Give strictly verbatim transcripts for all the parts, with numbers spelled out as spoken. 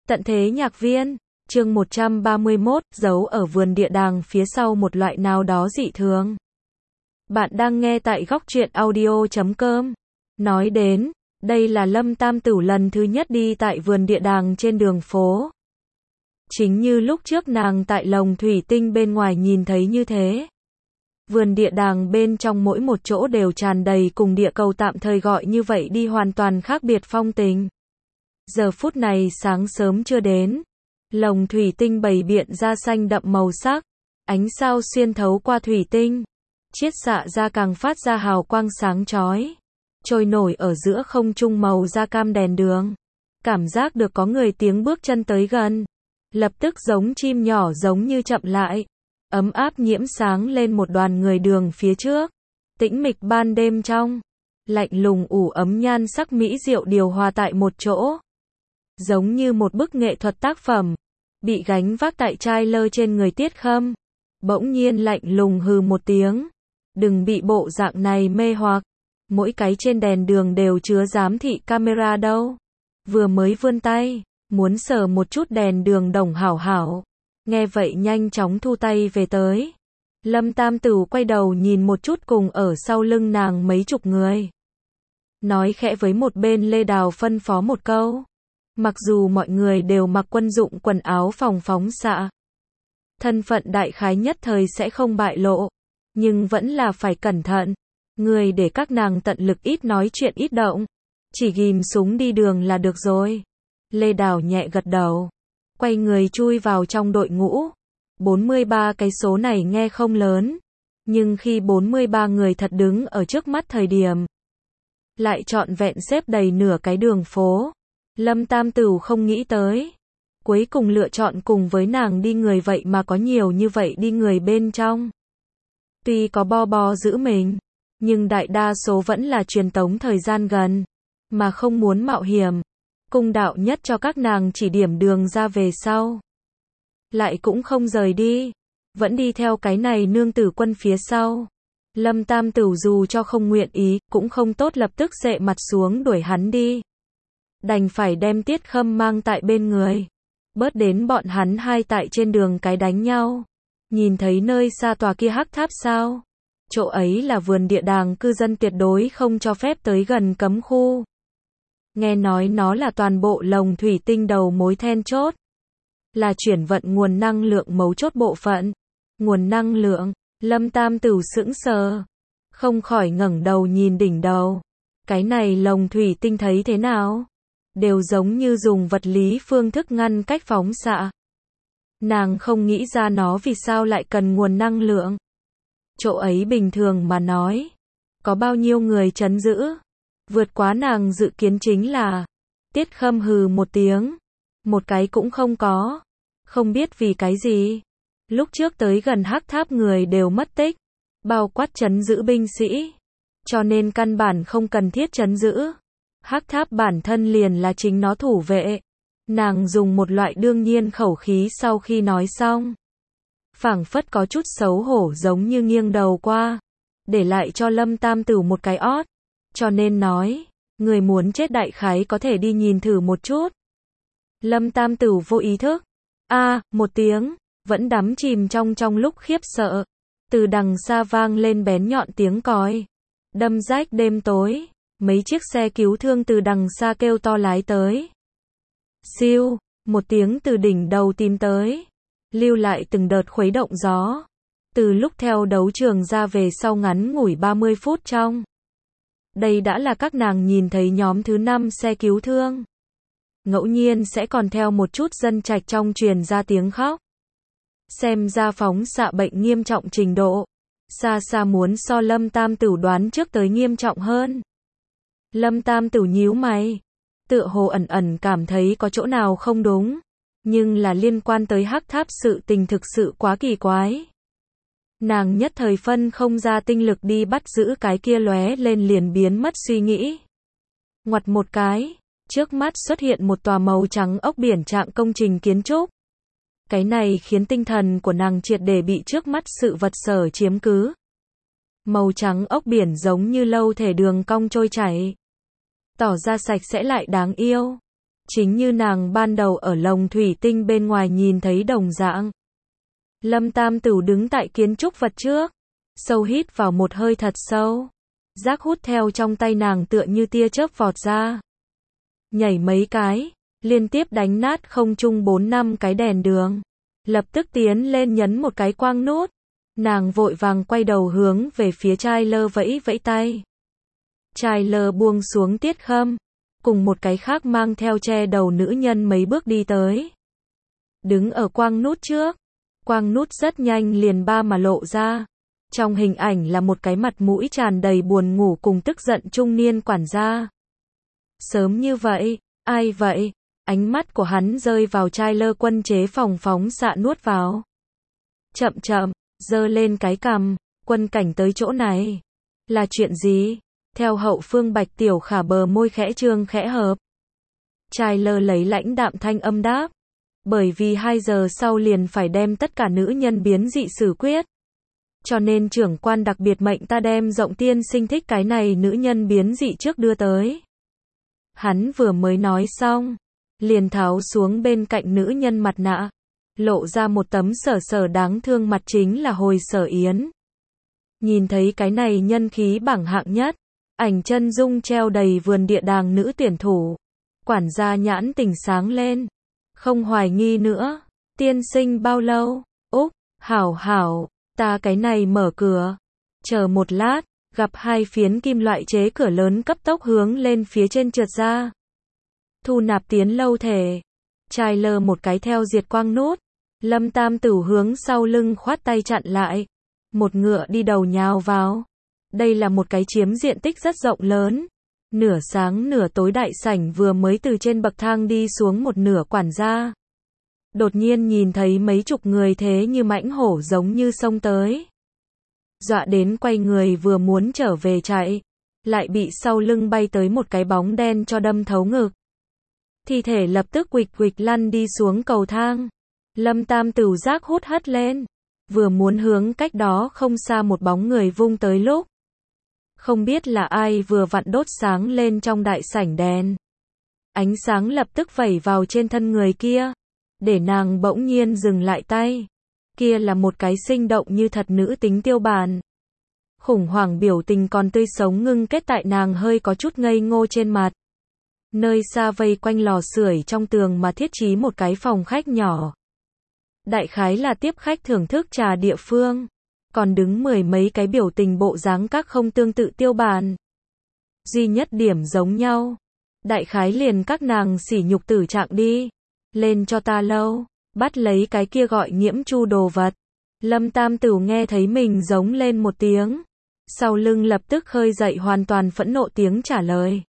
Tận thế nhạc viên, chương một trăm ba mươi mốt, giấu ở vườn địa đàng phía sau một loại nào đó dị thường. Bạn đang nghe tại góc truyện audio chấm com. Nói đến, đây là Lâm Tam Tửu lần thứ nhất đi tại vườn địa đàng trên đường phố. Chính như lúc trước nàng tại lồng thủy tinh bên ngoài nhìn thấy như thế. Vườn địa đàng bên trong mỗi một chỗ đều tràn đầy cùng địa cầu tạm thời gọi như vậy đi hoàn toàn khác biệt phong tình. Giờ phút này sáng sớm chưa đến. Lồng thủy tinh bày biện ra xanh đậm màu sắc. Ánh sao xuyên thấu qua thủy tinh. Chiết xạ ra càng phát ra hào quang sáng chói. Trôi nổi ở giữa không trung màu da cam đèn đường. Cảm giác được có người tiếng bước chân tới gần. Lập tức giống chim nhỏ giống như chậm lại. Ấm áp nhiễm sáng lên một đoàn người đường phía trước. Tĩnh mịch ban đêm trong. Lạnh lùng ủ ấm nhan sắc mỹ diệu điều hòa tại một chỗ. Giống như một bức nghệ thuật tác phẩm. Bị gánh vác tại trai lơ trên người Tiết Khâm. Bỗng nhiên lạnh lùng hừ một tiếng. Đừng bị bộ dạng này mê hoặc. Mỗi cái trên đèn đường đều chứa giám thị camera đâu. Vừa mới vươn tay. Muốn sờ một chút đèn đường đồng hảo hảo. Nghe vậy nhanh chóng thu tay về tới. Lâm Tam Tửu quay đầu nhìn một chút cùng ở sau lưng nàng mấy chục người. Nói khẽ với một bên Lê Đào phân phó một câu. Mặc dù mọi người đều mặc quân dụng quần áo phòng phóng xạ. Thân phận đại khái nhất thời sẽ không bại lộ. Nhưng vẫn là phải cẩn thận. Người để các nàng tận lực ít nói chuyện ít động. Chỉ ghim súng đi đường là được rồi. Lê Đào nhẹ gật đầu. Quay người chui vào trong đội ngũ. bốn mươi ba cái số này nghe không lớn. Nhưng khi bốn mươi ba người thật đứng ở trước mắt thời điểm. Lại trọn vẹn xếp đầy nửa cái đường phố. Lâm Tam Tửu không nghĩ tới. Cuối cùng lựa chọn cùng với nàng đi người vậy mà có nhiều như vậy đi người bên trong. Tuy có bo bo giữ mình. Nhưng đại đa số vẫn là truyền tống thời gian gần. Mà không muốn mạo hiểm. Cung đạo nhất cho các nàng chỉ điểm đường ra về sau. Lại cũng không rời đi. Vẫn đi theo cái này nương tử quân phía sau. Lâm Tam Tửu dù cho không nguyện ý, cũng không tốt lập tức dệ mặt xuống đuổi hắn đi. Đành phải đem Tiết Khâm mang tại bên người. Bớt đến bọn hắn hai tại trên đường cái đánh nhau. Nhìn thấy nơi xa tòa kia hắc tháp sao? Chỗ ấy là vườn địa đàng cư dân tuyệt đối không cho phép tới gần cấm khu. Nghe nói nó là toàn bộ lồng thủy tinh đầu mối then chốt. Là chuyển vận nguồn năng lượng mấu chốt bộ phận. Nguồn năng lượng, Lâm Tam Tửu sững sờ. Không khỏi ngẩng đầu nhìn đỉnh đầu. Cái này lồng thủy tinh thấy thế nào? Đều giống như dùng vật lý phương thức ngăn cách phóng xạ. Nàng không nghĩ ra nó vì sao lại cần nguồn năng lượng. Chỗ ấy bình thường mà nói. Có bao nhiêu người trấn giữ? Vượt quá nàng dự kiến chính là. Tiết Khâm hừ một tiếng. Một cái cũng không có. Không biết vì cái gì. Lúc trước tới gần hắc tháp người đều mất tích. Bao quát trấn giữ binh sĩ. Cho nên căn bản không cần thiết trấn giữ. Hắc tháp bản thân liền là chính nó thủ vệ. Nàng dùng một loại đương nhiên khẩu khí sau khi nói xong. Phảng phất có chút xấu hổ giống như nghiêng đầu qua. Để lại cho Lâm Tam Tửu một cái ót. Cho nên nói, người muốn chết đại khái có thể đi nhìn thử một chút. Lâm Tam Tửu vô ý thức. A, à, một tiếng, vẫn đắm chìm trong trong lúc khiếp sợ. Từ đằng xa vang lên bén nhọn tiếng còi. Đâm rách đêm tối. Mấy chiếc xe cứu thương từ đằng xa kêu to lái tới. Siêu, một tiếng từ đỉnh đầu tìm tới. Lưu lại từng đợt khuấy động gió. Từ lúc theo đấu trường ra về sau ngắn ngủi ba mươi phút trong. Đây đã là các nàng nhìn thấy nhóm thứ năm xe cứu thương. Ngẫu nhiên sẽ còn theo một chút dân trạch trong truyền ra tiếng khóc. Xem ra phóng xạ bệnh nghiêm trọng trình độ. Xa xa muốn so Lâm Tam Tửu đoán trước tới nghiêm trọng hơn. Lâm Tam Tửu nhíu mày. Tựa hồ ẩn ẩn cảm thấy có chỗ nào không đúng. Nhưng là liên quan tới hắc tháp sự tình thực sự quá kỳ quái. Nàng nhất thời phân không ra tinh lực đi bắt giữ cái kia lóe lên liền biến mất suy nghĩ. Ngoặt một cái, trước mắt xuất hiện một tòa màu trắng ốc biển trạng công trình kiến trúc. Cái này khiến tinh thần của nàng triệt để bị trước mắt sự vật sở chiếm cứ. Màu trắng ốc biển giống như lâu thể đường cong trôi chảy. Tỏ ra sạch sẽ lại đáng yêu. chính như nàng ban đầu ở lồng thủy tinh bên ngoài nhìn thấy đồng dạng. Lâm Tam Tửu đứng tại kiến trúc vật trước, sâu hít vào một hơi thật sâu. Giác hút theo trong tay nàng tựa như tia chớp vọt ra. Nhảy mấy cái, liên tiếp đánh nát không trung bốn năm cái đèn đường. Lập tức tiến lên nhấn một cái quang nút. Nàng vội vàng quay đầu hướng về phía trai lơ vẫy vẫy tay. Trai lơ buông xuống tiết khâm, cùng một cái khác mang theo che đầu nữ nhân mấy bước đi tới. Đứng ở quang nút trước, quang nút rất nhanh liền ba mà lộ ra. Trong hình ảnh là một cái mặt mũi tràn đầy buồn ngủ cùng tức giận trung niên quản gia. Sớm như vậy, ai vậy? Ánh mắt của hắn rơi vào trai lơ quân chế phòng phóng xạ nuốt vào. Chậm chậm, giơ lên cái cằm, quân cảnh tới chỗ này. Là chuyện gì? Theo hậu phương Bạch Tiểu Khả bờ môi khẽ trương khẽ hợp. Trai lơ lấy lãnh đạm thanh âm đáp. Bởi vì hai giờ sau liền phải đem tất cả nữ nhân biến dị xử quyết. Cho nên trưởng quan đặc biệt mệnh ta đem Rộng tiên sinh thích cái này nữ nhân biến dị trước đưa tới. Hắn vừa mới nói xong, liền tháo xuống bên cạnh nữ nhân mặt nạ, lộ ra một tấm sở sở đáng thương mặt chính là Hồi Sở Yến. Nhìn thấy cái này nhân khí bảng hạng nhất, ảnh chân dung treo đầy vườn địa đàng nữ tuyển thủ. Quản gia nhãn tình sáng lên, không hoài nghi nữa, tiên sinh bao lâu? Úc, hảo hảo, ta cái này mở cửa. Chờ một lát, gặp hai phiến kim loại chế cửa lớn cấp tốc hướng lên phía trên trượt ra. Thu nạp tiến lâu thể. Trai lơ một cái theo diệt quang nút. Lâm Tam Tửu hướng sau lưng khoát tay chặn lại. Một ngựa đi đầu nhào vào. Đây là một cái chiếm diện tích rất rộng lớn. Nửa sáng nửa tối đại sảnh vừa mới từ trên bậc thang đi xuống một nửa quản gia. Đột nhiên nhìn thấy mấy chục người thế như mãnh hổ giống như xông tới. Dọa đến quay người vừa muốn trở về chạy. Lại bị sau lưng bay tới một cái bóng đen cho đâm thấu ngực. Thi thể lập tức quịch quịch lăn đi xuống cầu thang. Lâm Tam Tửu giác hút hất lên. Vừa muốn hướng cách đó không xa một bóng người vung tới lúc. Không biết là ai vừa vặn đốt sáng lên trong đại sảnh đèn. Ánh sáng lập tức vẩy vào trên thân người kia. Để nàng bỗng nhiên dừng lại tay. Kia là một cái sinh động như thật nữ tính tiêu bản. Khủng hoảng biểu tình còn tươi sống ngưng kết tại nàng hơi có chút ngây ngô trên mặt. Nơi xa vây quanh lò sưởi trong tường mà thiết trí một cái phòng khách nhỏ. Đại khái là tiếp khách thưởng thức trà địa phương. Còn đứng mười mấy cái biểu tình bộ dáng các không tương tự tiêu bản. Duy nhất điểm giống nhau. Đại khái liền các nàng sỉ nhục tử trạng đi. Lên cho ta lâu. Bắt lấy cái kia gọi Nghiễm Chu đồ vật. Lâm Tam Tửu nghe thấy mình giống lên một tiếng. Sau lưng lập tức khơi dậy hoàn toàn phẫn nộ tiếng trả lời.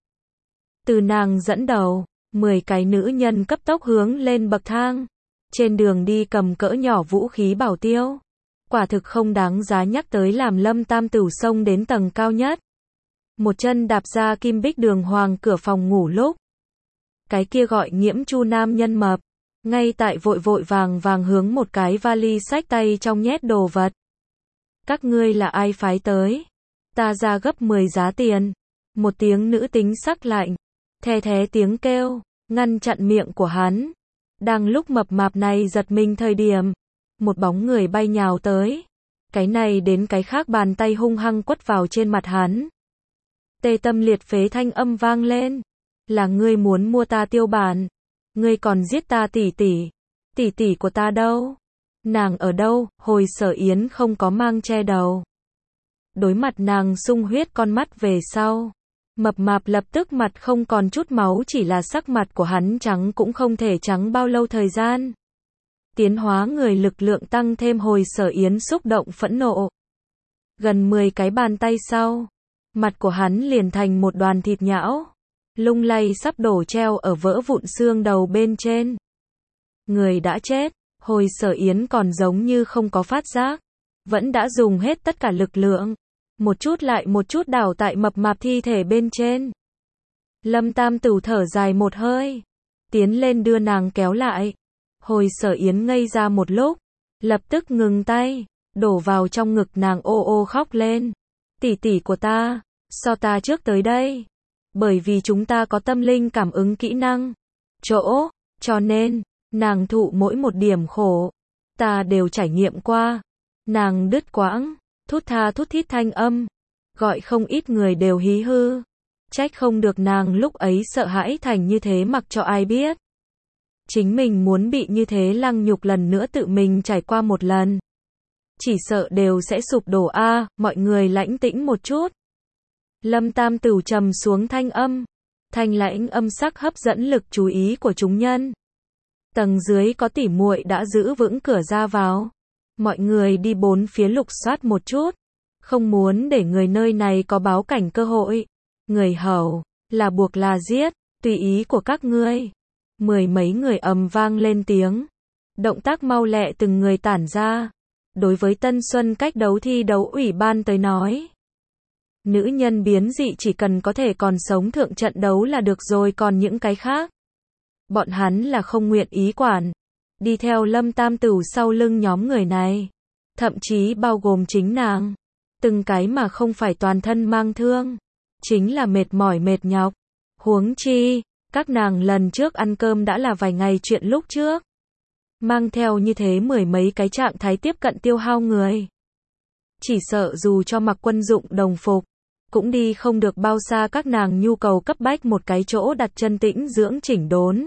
Từ nàng dẫn đầu, mười cái nữ nhân cấp tốc hướng lên bậc thang. Trên đường đi cầm cỡ nhỏ vũ khí bảo tiêu. Quả thực không đáng giá nhắc tới làm Lâm Tam Tửu xông đến tầng cao nhất. Một chân đạp ra kim bích đường hoàng cửa phòng ngủ lúc. Cái kia gọi Nghiễm Chu nam nhân mập. Ngay tại vội vội vàng vàng hướng một cái vali xách tay trong nhét đồ vật. Các ngươi là ai phái tới? Ta ra gấp mười giá tiền. Một tiếng nữ tính sắc lạnh. The thé tiếng kêu, ngăn chặn miệng của hắn. Đang lúc mập mạp này giật mình thời điểm. Một bóng người bay nhào tới. Cái này đến cái khác bàn tay hung hăng quất vào trên mặt hắn. Tê tâm liệt phế thanh âm vang lên. Là ngươi muốn mua ta tiêu bản. Ngươi còn giết ta tỷ tỷ. Tỷ tỷ của ta đâu? Nàng ở đâu? Hồi Sở Yến không có mang che đầu. Đối mặt nàng sung huyết con mắt về sau. Mập mạp lập tức mặt không còn chút máu, chỉ là sắc mặt của hắn trắng cũng không thể trắng bao lâu thời gian. Tiến hóa người lực lượng tăng thêm Hồi Sở Yến xúc động phẫn nộ. Gần mười cái bàn tay sau. Mặt của hắn liền thành một đoàn thịt nhão. Lung lay sắp đổ treo ở vỡ vụn xương đầu bên trên. Người đã chết, Hồi Sở Yến còn giống như không có phát giác. Vẫn đã dùng hết tất cả lực lượng. Một chút lại một chút đảo tại mập mạp thi thể bên trên. Lâm Tam Tửu thở dài một hơi. Tiến lên đưa nàng kéo lại. Hồi Sở Yến ngây ra một lúc. Lập tức ngừng tay. Đổ vào trong ngực nàng ô ô khóc lên. Tỷ tỷ của ta. So ta trước tới đây. Bởi vì chúng ta có tâm linh cảm ứng kỹ năng. chỗ, cho nên, nàng thụ mỗi một điểm khổ, ta đều trải nghiệm qua. Nàng đứt quãng, thút tha thút thít thanh âm, gọi không ít người đều hí hư. Trách không được nàng lúc ấy sợ hãi thành như thế mặc cho ai biết. Chính mình muốn bị như thế lăng nhục lần nữa tự mình trải qua một lần. Chỉ sợ đều sẽ sụp đổ a, à, mọi người lãnh tĩnh một chút. Lâm Tam Tửu trầm xuống thanh âm, thanh lãnh âm sắc hấp dẫn lực chú ý của chúng nhân. Tầng dưới có tỉ muội đã giữ vững cửa ra vào. Mọi người đi bốn phía lục soát một chút, không muốn để người nơi này có báo cảnh cơ hội. Người hầu, là buộc là giết, tùy ý của các ngươi. Mười mấy người ầm vang lên tiếng. Động tác mau lẹ từng người tản ra. Đối với Tân Xuân cách đấu thi đấu ủy ban tới nói, nữ nhân biến dị chỉ cần có thể còn sống thượng trận đấu là được rồi, còn những cái khác bọn hắn là không nguyện ý quản. Đi theo Lâm Tam Tửu sau lưng nhóm người này, thậm chí bao gồm chính nàng, từng cái mà không phải toàn thân mang thương, chính là mệt mỏi mệt nhọc. Huống chi, các nàng lần trước ăn cơm đã là vài ngày chuyện lúc trước. Mang theo như thế mười mấy cái trạng thái tiếp cận tiêu hao người. Chỉ sợ dù cho mặc quân dụng đồng phục, cũng đi không được bao xa, các nàng nhu cầu cấp bách một cái chỗ đặt chân tĩnh dưỡng chỉnh đốn.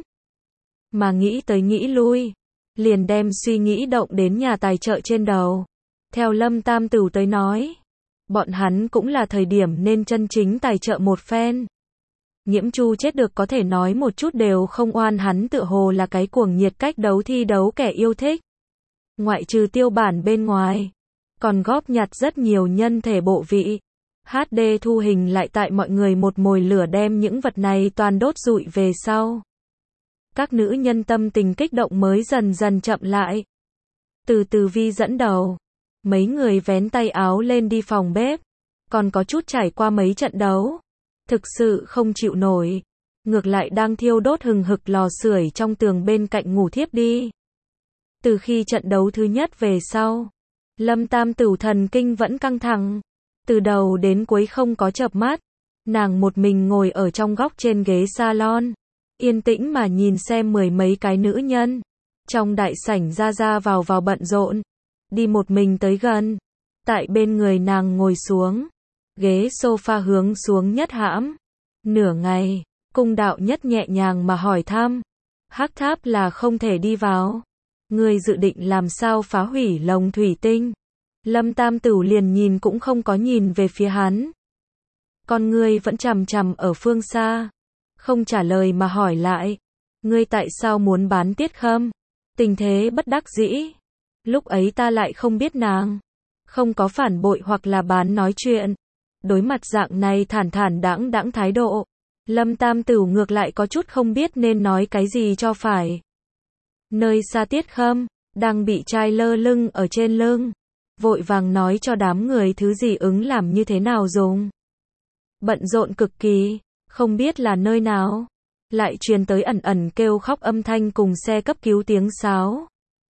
Mà nghĩ tới nghĩ lui, liền đem suy nghĩ động đến nhà tài trợ trên đầu. Theo Lâm Tam Tửu tới nói, bọn hắn cũng là thời điểm nên chân chính tài trợ một phen. Nhiễm Chu chết được có thể nói một chút đều không oan, hắn tựa hồ là cái cuồng nhiệt cách đấu thi đấu kẻ yêu thích. Ngoại trừ tiêu bản bên ngoài, còn góp nhặt rất nhiều nhân thể bộ vị. hát đê thu hình lại tại mọi người một mồi lửa đem những vật này toàn đốt rụi về sau. Các nữ nhân tâm tình kích động mới dần dần chậm lại. Từ từ Vi dẫn đầu, mấy người vén tay áo lên đi phòng bếp, còn có chút trải qua mấy trận đấu. Thực sự không chịu nổi, ngược lại đang thiêu đốt hừng hực lò sưởi trong tường bên cạnh ngủ thiếp đi. Từ khi trận đấu thứ nhất về sau, Lâm Tam Tửu thần kinh vẫn căng thẳng, từ đầu đến cuối không có chợp mắt. Nàng một mình ngồi ở trong góc trên ghế salon, yên tĩnh mà nhìn xem mười mấy cái nữ nhân trong đại sảnh ra ra vào vào bận rộn. Đi một mình tới gần, tại bên người nàng ngồi xuống, ghế sofa hướng xuống nhất hãm. Nửa ngày, Cung Đạo Nhất nhẹ nhàng mà hỏi thăm, Hắc Tháp là không thể đi vào, ngươi dự định làm sao phá hủy lồng thủy tinh? Lâm Tam Tửu liền nhìn cũng không có nhìn về phía hắn, con ngươi vẫn chằm chằm ở phương xa, không trả lời mà hỏi lại, ngươi tại sao muốn bán Tiết Khâm? Tình thế bất đắc dĩ, lúc ấy ta lại không biết nàng không có phản bội hoặc là bán nói chuyện. Đối mặt dạng này thản thản đãng đãng thái độ, Lâm Tam Tửu ngược lại có chút không biết nên nói cái gì cho phải. Nơi xa Tiết Khâm đang bị trai lơ lưng ở trên lưng, vội vàng nói cho đám người thứ gì ứng làm như thế nào dùng. Bận rộn cực kỳ, không biết là nơi nào, lại truyền tới ẩn ẩn kêu khóc âm thanh cùng xe cấp cứu tiếng sáo.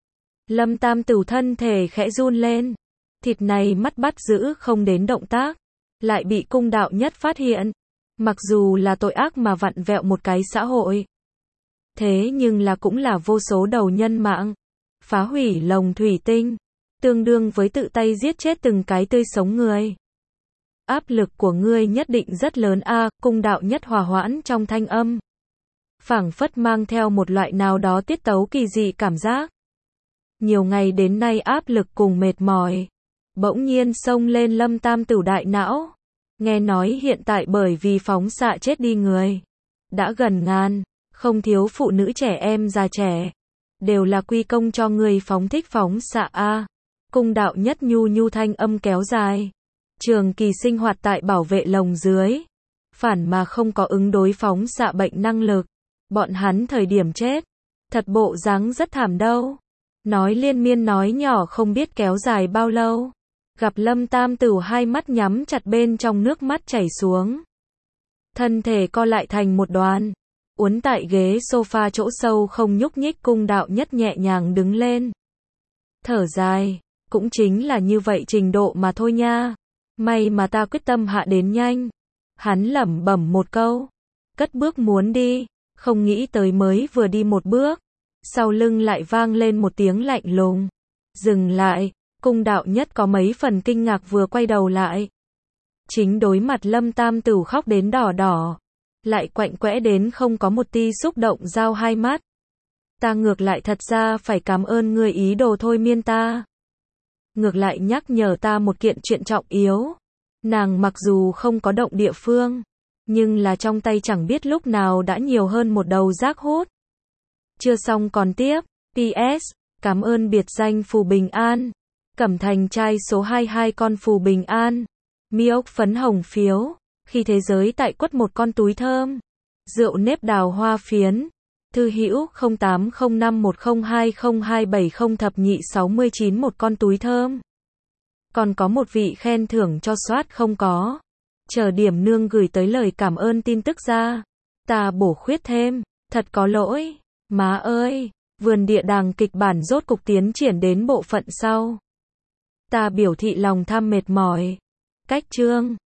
Lâm Tam Tửu thân thể khẽ run lên, thịt này mắt bắt giữ không đến động tác, lại bị Cung Đạo Nhất phát hiện. Mặc dù là tội ác mà vặn vẹo một cái xã hội, thế nhưng là cũng là vô số đầu nhân mạng. Phá hủy lồng thủy tinh, tương đương với tự tay giết chết từng cái tươi sống người. Áp lực của ngươi nhất định rất lớn a, à, Cung Đạo Nhất hòa hoãn trong thanh âm, phảng phất mang theo một loại nào đó tiết tấu kỳ dị cảm giác. Nhiều ngày đến nay áp lực cùng mệt mỏi bỗng nhiên xông lên Lâm Tam Tửu đại não. Nghe nói hiện tại bởi vì phóng xạ chết đi người đã gần ngàn, không thiếu phụ nữ trẻ em già trẻ, đều là quy công cho người phóng thích phóng xạ a. Cung Đạo Nhất nhu nhu thanh âm kéo dài, trường kỳ sinh hoạt tại bảo vệ lồng dưới, phản mà không có ứng đối phóng xạ bệnh năng lực, bọn hắn thời điểm chết, thật bộ dáng rất thảm đâu. Nói liên miên nói nhỏ không biết kéo dài bao lâu. Gặp Lâm Tam Tửu hai mắt nhắm chặt bên trong nước mắt chảy xuống, thân thể co lại thành một đoàn, uốn tại ghế sofa chỗ sâu không nhúc nhích. Cung Đạo Nhất nhẹ nhàng đứng lên, thở dài, cũng chính là như vậy trình độ mà thôi nha, may mà ta quyết tâm hạ đến nhanh. Hắn lẩm bẩm một câu, cất bước muốn đi, Không nghĩ tới mới vừa đi một bước, sau lưng lại vang lên một tiếng lạnh lùng. Dừng lại, Cung Đạo Nhất có mấy phần kinh ngạc vừa quay đầu lại. Chính đối mặt Lâm Tam Tửu khóc đến đỏ đỏ, lại quạnh quẽ đến không có một ti xúc động giao hai mắt. Ta ngược lại thật ra phải cảm ơn ngươi ý đồ thôi miên ta. Ngược lại nhắc nhở ta một kiện chuyện trọng yếu. Nàng mặc dù không có động địa phương, nhưng là trong tay chẳng biết lúc nào đã nhiều hơn một đầu rác hút. Chưa xong còn tiếp. pê ét. Cảm ơn biệt danh phù bình an. Cẩm Thành trai số hai mươi hai con phù bình an. Mi ốc phấn hồng phiếu. Khi thế giới tại quất một con túi thơm. Rượu nếp đào hoa phiến. Thư hữu không tám không năm một không hai không hai bảy không thập nhị sáu chín một con túi thơm. Còn có một vị khen thưởng cho soát không có. Chờ điểm nương gửi tới lời cảm ơn tin tức ra. Ta bổ khuyết thêm. Thật có lỗi. Má ơi. Vườn địa đàng kịch bản rốt cục tiến triển đến bộ phận sau. Ta biểu thị lòng tham mệt mỏi. Cách chương.